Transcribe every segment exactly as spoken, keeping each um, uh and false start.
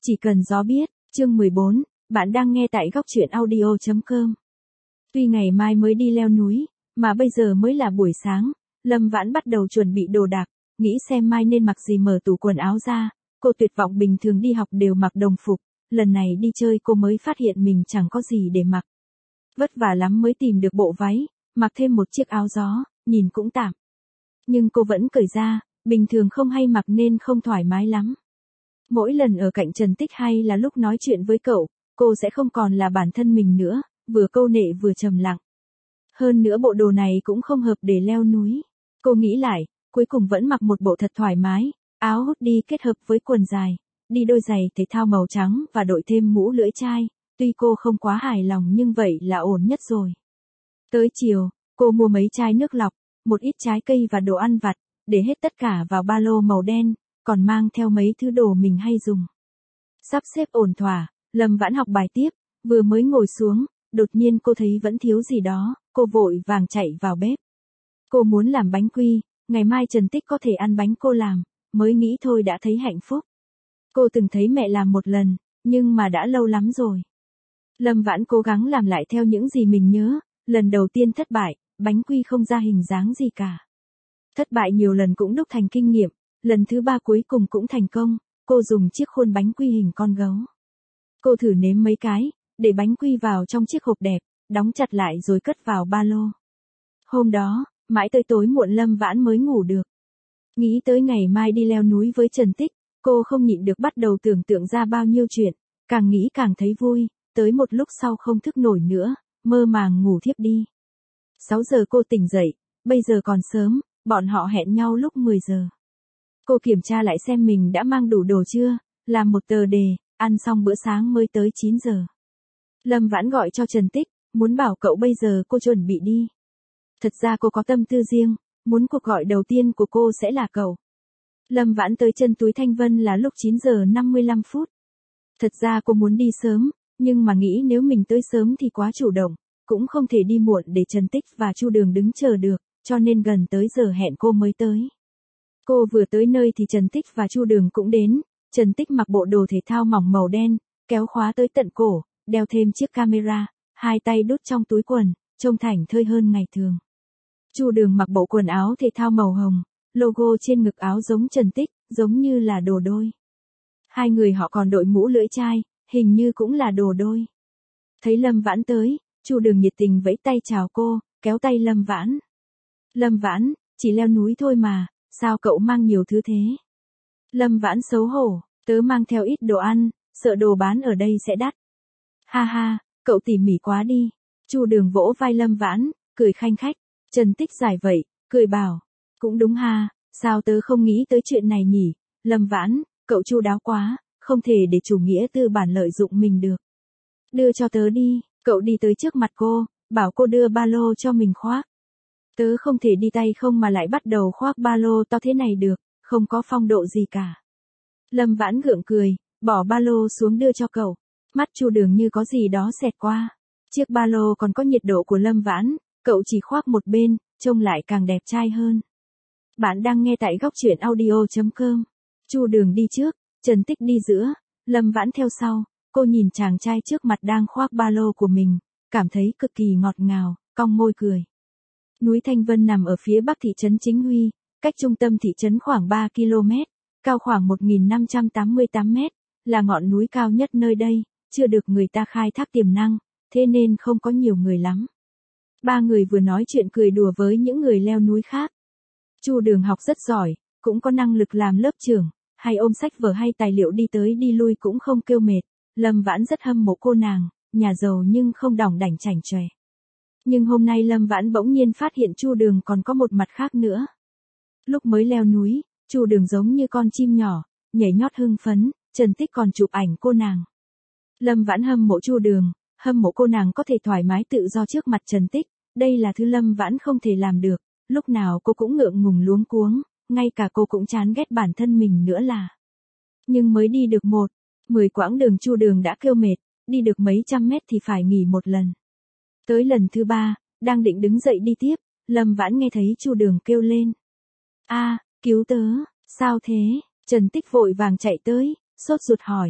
Chỉ cần gió biết, chương mười bốn, bạn đang nghe tại góc truyện audio chấm com. Tuy ngày mai mới đi leo núi, mà bây giờ mới là buổi sáng, Lâm Vãn bắt đầu chuẩn bị đồ đạc, nghĩ xem mai nên mặc gì, mở tủ quần áo ra. Cô tuyệt vọng bình thường đi học đều mặc đồng phục, lần này đi chơi cô mới phát hiện mình chẳng có gì để mặc. Vất vả lắm mới tìm được bộ váy, mặc thêm một chiếc áo gió, nhìn cũng tạm. Nhưng cô vẫn cởi ra, bình thường không hay mặc nên không thoải mái lắm. Mỗi lần ở cạnh Trần Tích hay là lúc nói chuyện với cậu, cô sẽ không còn là bản thân mình nữa, vừa câu nệ vừa trầm lặng. Hơn nữa bộ đồ này cũng không hợp để leo núi. Cô nghĩ lại, cuối cùng vẫn mặc một bộ thật thoải mái, áo hoodie kết hợp với quần dài, đi đôi giày thể thao màu trắng và đội thêm mũ lưỡi chai. Tuy cô không quá hài lòng nhưng vậy là ổn nhất rồi. Tới chiều, cô mua mấy chai nước lọc, một ít trái cây và đồ ăn vặt, để hết tất cả vào ba lô màu đen, còn mang theo mấy thứ đồ mình hay dùng. Sắp xếp ổn thỏa, Lâm Vãn học bài tiếp, vừa mới ngồi xuống, đột nhiên cô thấy vẫn thiếu gì đó, cô vội vàng chạy vào bếp. Cô muốn làm bánh quy, ngày mai Trần Tích có thể ăn bánh cô làm, mới nghĩ thôi đã thấy hạnh phúc. Cô từng thấy mẹ làm một lần, nhưng mà đã lâu lắm rồi. Lâm Vãn cố gắng làm lại theo những gì mình nhớ, lần đầu tiên thất bại, bánh quy không ra hình dáng gì cả. Thất bại nhiều lần cũng đúc thành kinh nghiệm, lần thứ ba cuối cùng cũng thành công, cô dùng chiếc khuôn bánh quy hình con gấu. Cô thử nếm mấy cái, để bánh quy vào trong chiếc hộp đẹp, đóng chặt lại rồi cất vào ba lô. Hôm đó, mãi tới tối muộn Lâm Vãn mới ngủ được. Nghĩ tới ngày mai đi leo núi với Trần Tích, cô không nhịn được bắt đầu tưởng tượng ra bao nhiêu chuyện, càng nghĩ càng thấy vui, tới một lúc sau không thức nổi nữa, mơ màng ngủ thiếp đi. sáu giờ cô tỉnh dậy, bây giờ còn sớm, bọn họ hẹn nhau lúc mười giờ. Cô kiểm tra lại xem mình đã mang đủ đồ chưa, làm một tờ đề, ăn xong bữa sáng mới tới chín giờ. Lâm Vãn gọi cho Trần Tích, muốn bảo cậu bây giờ cô chuẩn bị đi. Thật ra cô có tâm tư riêng, muốn cuộc gọi đầu tiên của cô sẽ là cậu. Lâm Vãn tới chân túi Thanh Vân là lúc chín giờ năm mươi lăm phút. Thật ra cô muốn đi sớm, nhưng mà nghĩ nếu mình tới sớm thì quá chủ động, cũng không thể đi muộn để Trần Tích và Chu Đường đứng chờ được, cho nên gần tới giờ hẹn cô mới tới. Cô vừa tới nơi thì Trần Tích và Chu Đường cũng đến. Trần Tích mặc bộ đồ thể thao mỏng màu đen, kéo khóa tới tận cổ, đeo thêm chiếc camera, hai tay đút trong túi quần, trông thảnh thơi hơn ngày thường. Chu Đường mặc bộ quần áo thể thao màu hồng, logo trên ngực áo giống Trần Tích, giống như là đồ đôi. Hai người họ còn đội mũ lưỡi chai, hình như cũng là đồ đôi. Thấy Lâm Vãn tới, Chu Đường nhiệt tình vẫy tay chào cô, kéo tay Lâm Vãn. Lâm Vãn, chỉ leo núi thôi mà, sao cậu mang nhiều thứ thế? Lâm Vãn xấu hổ, tớ mang theo ít đồ ăn, sợ đồ bán ở đây sẽ đắt. Ha ha, cậu tỉ mỉ quá đi. Chu Đường vỗ vai Lâm Vãn, cười khanh khách. Trần Tích giải vậy, cười bảo, cũng đúng ha, sao tớ không nghĩ tới chuyện này nhỉ? Lâm Vãn, cậu chu đáo quá, không thể để chủ nghĩa tư bản lợi dụng mình được. Đưa cho tớ đi, cậu đi tới trước mặt cô, bảo cô đưa ba lô cho mình khoác. Tớ không thể đi tay không mà lại bắt đầu khoác ba lô to thế này được, không có phong độ gì cả. Lâm Vãn gượng cười, bỏ ba lô xuống đưa cho cậu. Mắt Chu Đường như có gì đó xẹt qua. Chiếc ba lô còn có nhiệt độ của Lâm Vãn, cậu chỉ khoác một bên, trông lại càng đẹp trai hơn. Bạn đang nghe tại góc truyện audio chấm com. Chu Đường đi trước, Trần Tích đi giữa, Lâm Vãn theo sau. Cô nhìn chàng trai trước mặt đang khoác ba lô của mình, cảm thấy cực kỳ ngọt ngào, cong môi cười. Núi Thanh Vân nằm ở phía bắc thị trấn Chính Huy, cách trung tâm thị trấn khoảng ba ki lô mét, cao khoảng một nghìn năm trăm tám mươi tám mét, là ngọn núi cao nhất nơi đây, chưa được người ta khai thác tiềm năng, thế nên không có nhiều người lắm. Ba người vừa nói chuyện cười đùa với những người leo núi khác. Chu Đường học rất giỏi, cũng có năng lực làm lớp trưởng, hay ôm sách vở hay tài liệu đi tới đi lui cũng không kêu mệt. Lâm Vãn rất hâm mộ cô nàng, nhà giàu nhưng không đỏng đảnh chảnh chòe. Nhưng hôm nay Lâm Vãn bỗng nhiên phát hiện Chu Đường còn có một mặt khác nữa. Lúc mới leo núi, Chu Đường giống như con chim nhỏ, nhảy nhót hưng phấn, Trần Tích còn chụp ảnh cô nàng. Lâm Vãn hâm mộ Chu Đường, hâm mộ cô nàng có thể thoải mái tự do trước mặt Trần Tích, đây là thứ Lâm Vãn không thể làm được, lúc nào cô cũng ngượng ngùng luống cuống, ngay cả cô cũng chán ghét bản thân mình nữa là. Nhưng mới đi được một, mười quãng đường Chu Đường đã kêu mệt, đi được mấy trăm mét thì phải nghỉ một lần. Tới lần thứ ba, đang định đứng dậy đi tiếp, Lâm Vãn nghe thấy Chu Đường kêu lên. A, cứu tớ, sao thế? Trần Tích vội vàng chạy tới, sốt ruột hỏi.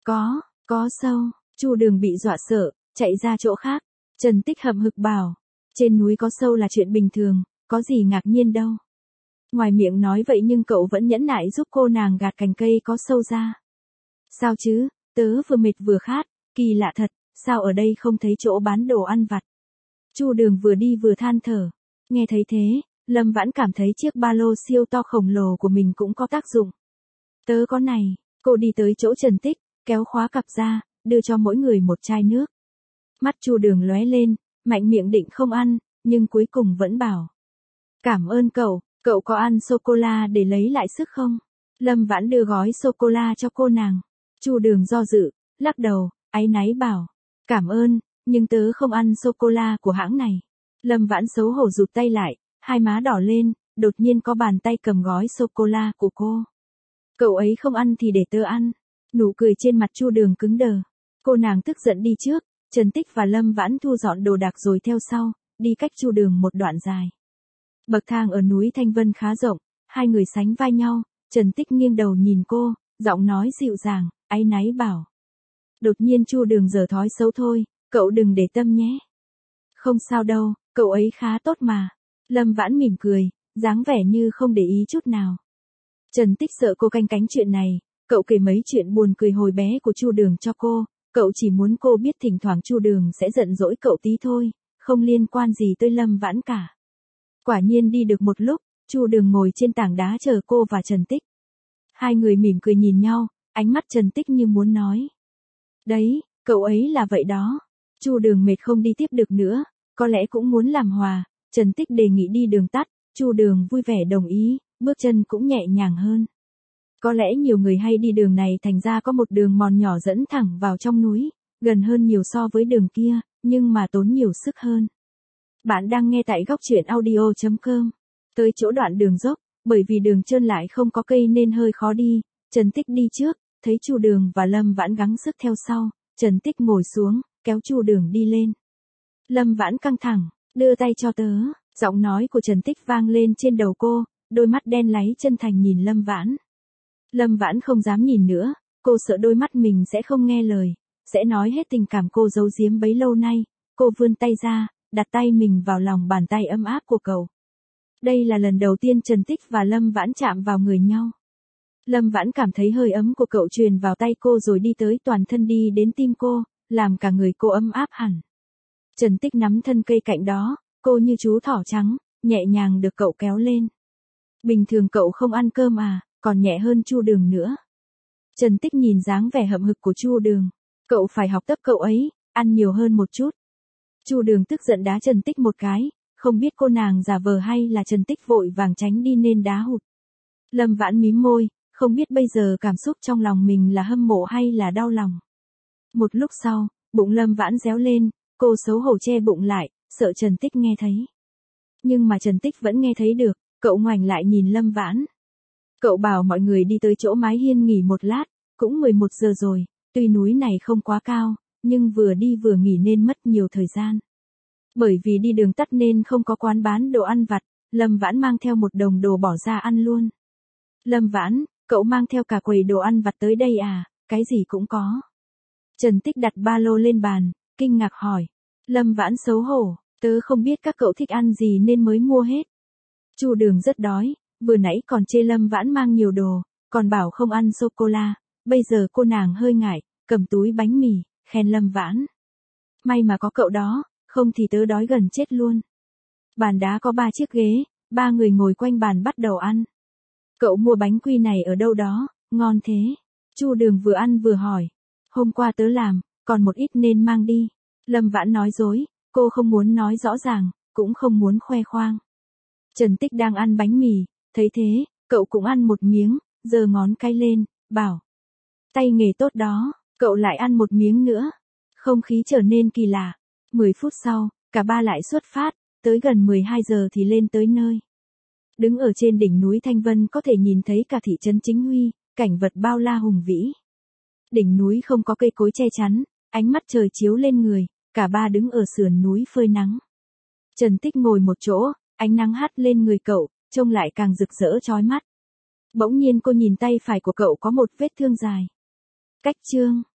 Có, có sâu. Chu Đường bị dọa sợ, chạy ra chỗ khác. Trần Tích hậm hực bảo, trên núi có sâu là chuyện bình thường, có gì ngạc nhiên đâu. Ngoài miệng nói vậy nhưng cậu vẫn nhẫn nại giúp cô nàng gạt cành cây có sâu ra. Sao chứ, tớ vừa mệt vừa khát, kỳ lạ thật, sao ở đây không thấy chỗ bán đồ ăn vặt. Chu Đường vừa đi vừa than thở. Nghe thấy thế, Lâm Vãn cảm thấy chiếc ba lô siêu to khổng lồ của mình cũng có tác dụng. Tớ có này, cô đi tới chỗ Trần Tích, kéo khóa cặp ra, đưa cho mỗi người một chai nước. Mắt Chu Đường lóe lên, mạnh miệng định không ăn, nhưng cuối cùng vẫn bảo. Cảm ơn cậu, cậu có ăn sô-cô-la để lấy lại sức không? Lâm Vãn đưa gói sô-cô-la cho cô nàng. Chu Đường do dự, lắc đầu, áy náy bảo. Cảm ơn, nhưng tớ không ăn sô-cô-la của hãng này. Lâm Vãn xấu hổ rụt tay lại, hai má đỏ lên, đột nhiên có bàn tay cầm gói sô-cô-la của cô. Cậu ấy không ăn thì để tớ ăn. Nụ cười trên mặt Chu Đường cứng đờ. Cô nàng tức giận đi trước, Trần Tích và Lâm Vãn thu dọn đồ đạc rồi theo sau, đi cách Chu Đường một đoạn dài. Bậc thang ở núi Thanh Vân khá rộng, hai người sánh vai nhau, Trần Tích nghiêng đầu nhìn cô, giọng nói dịu dàng, áy náy bảo. Đột nhiên Chu Đường giở thói xấu thôi, cậu đừng để tâm nhé. Không sao đâu, cậu ấy khá tốt mà. Lâm Vãn mỉm cười, dáng vẻ như không để ý chút nào. Trần Tích sợ cô canh cánh chuyện này, cậu kể mấy chuyện buồn cười hồi bé của Chu Đường cho cô, cậu chỉ muốn cô biết thỉnh thoảng Chu Đường sẽ giận dỗi cậu tí thôi, không liên quan gì tới Lâm Vãn cả. Quả nhiên đi được một lúc, Chu Đường ngồi trên tảng đá chờ cô và Trần Tích. Hai người mỉm cười nhìn nhau, ánh mắt Trần Tích như muốn nói. Đấy, cậu ấy là vậy đó. Chu Đường mệt không đi tiếp được nữa, có lẽ cũng muốn làm hòa, Trần Tích đề nghị đi đường tắt, Chu Đường vui vẻ đồng ý, bước chân cũng nhẹ nhàng hơn. Có lẽ nhiều người hay đi đường này thành ra có một đường mòn nhỏ dẫn thẳng vào trong núi, gần hơn nhiều so với đường kia, nhưng mà tốn nhiều sức hơn. Bạn đang nghe tại góc truyện audio chấm com. Tới chỗ đoạn đường dốc, bởi vì đường trơn lại không có cây nên hơi khó đi, Trần Tích đi trước, thấy Chu Đường và Lâm Vãn gắng sức theo sau, Trần Tích ngồi xuống, kéo Chu Đường đi lên. Lâm Vãn căng thẳng, đưa tay cho tớ, giọng nói của Trần Tích vang lên trên đầu cô, đôi mắt đen láy chân thành nhìn Lâm Vãn. Lâm Vãn không dám nhìn nữa, cô sợ đôi mắt mình sẽ không nghe lời, sẽ nói hết tình cảm cô giấu giếm bấy lâu nay, cô vươn tay ra, đặt tay mình vào lòng bàn tay ấm áp của cậu. Đây là lần đầu tiên Trần Tích và Lâm Vãn chạm vào người nhau. Lâm Vãn cảm thấy hơi ấm của cậu truyền vào tay cô rồi đi tới toàn thân đi đến tim cô, làm cả người cô ấm áp hẳn. Trần Tích nắm thân cây cạnh đó, cô như chú thỏ trắng, nhẹ nhàng được cậu kéo lên. Bình thường cậu không ăn cơm à, còn nhẹ hơn Chu Đường nữa. Trần Tích nhìn dáng vẻ hậm hực của Chu Đường, cậu phải học tập cậu ấy, ăn nhiều hơn một chút. Chu Đường tức giận đá Trần Tích một cái, không biết cô nàng giả vờ hay là Trần Tích vội vàng tránh đi nên đá hụt. Lâm Vãn mím môi, không biết bây giờ cảm xúc trong lòng mình là hâm mộ hay là đau lòng. Một lúc sau, bụng Lâm Vãn réo lên, cô xấu hổ che bụng lại, sợ Trần Tích nghe thấy. Nhưng mà Trần Tích vẫn nghe thấy được, cậu ngoảnh lại nhìn Lâm Vãn. Cậu bảo mọi người đi tới chỗ mái hiên nghỉ một lát, cũng mười một giờ rồi, tuy núi này không quá cao, nhưng vừa đi vừa nghỉ nên mất nhiều thời gian. Bởi vì đi đường tắt nên không có quán bán đồ ăn vặt, Lâm Vãn mang theo một đồng đồ bỏ ra ăn luôn. Lâm Vãn, cậu mang theo cả quầy đồ ăn vặt tới đây à, cái gì cũng có. Trần Tích đặt ba lô lên bàn, kinh ngạc hỏi. Lâm Vãn xấu hổ, tớ không biết các cậu thích ăn gì nên mới mua hết. Chu Đường rất đói, vừa nãy còn chê Lâm Vãn mang nhiều đồ, còn bảo không ăn sô-cô-la, bây giờ cô nàng hơi ngại, cầm túi bánh mì, khen Lâm Vãn. May mà có cậu đó, không thì tớ đói gần chết luôn. Bàn đá có ba chiếc ghế, ba người ngồi quanh bàn bắt đầu ăn. Cậu mua bánh quy này ở đâu đó, ngon thế. Chu Đường vừa ăn vừa hỏi. Hôm qua tớ làm, còn một ít nên mang đi. Lâm Vãn nói dối, cô không muốn nói rõ ràng, cũng không muốn khoe khoang. Trần Tích đang ăn bánh mì, thấy thế, cậu cũng ăn một miếng, giơ ngón cái lên, bảo. Tay nghề tốt đó, cậu lại ăn một miếng nữa. Không khí trở nên kỳ lạ. mười phút sau, cả ba lại xuất phát, tới gần mười hai giờ thì lên tới nơi. Đứng ở trên đỉnh núi Thanh Vân có thể nhìn thấy cả thị trấn Chính Huy, cảnh vật bao la hùng vĩ. Đỉnh núi không có cây cối che chắn, ánh mắt trời chiếu lên người, cả ba đứng ở sườn núi phơi nắng. Trần Tích ngồi một chỗ, ánh nắng hắt lên người cậu, trông lại càng rực rỡ chói mắt. Bỗng nhiên cô nhìn tay phải của cậu có một vết thương dài. Cách chương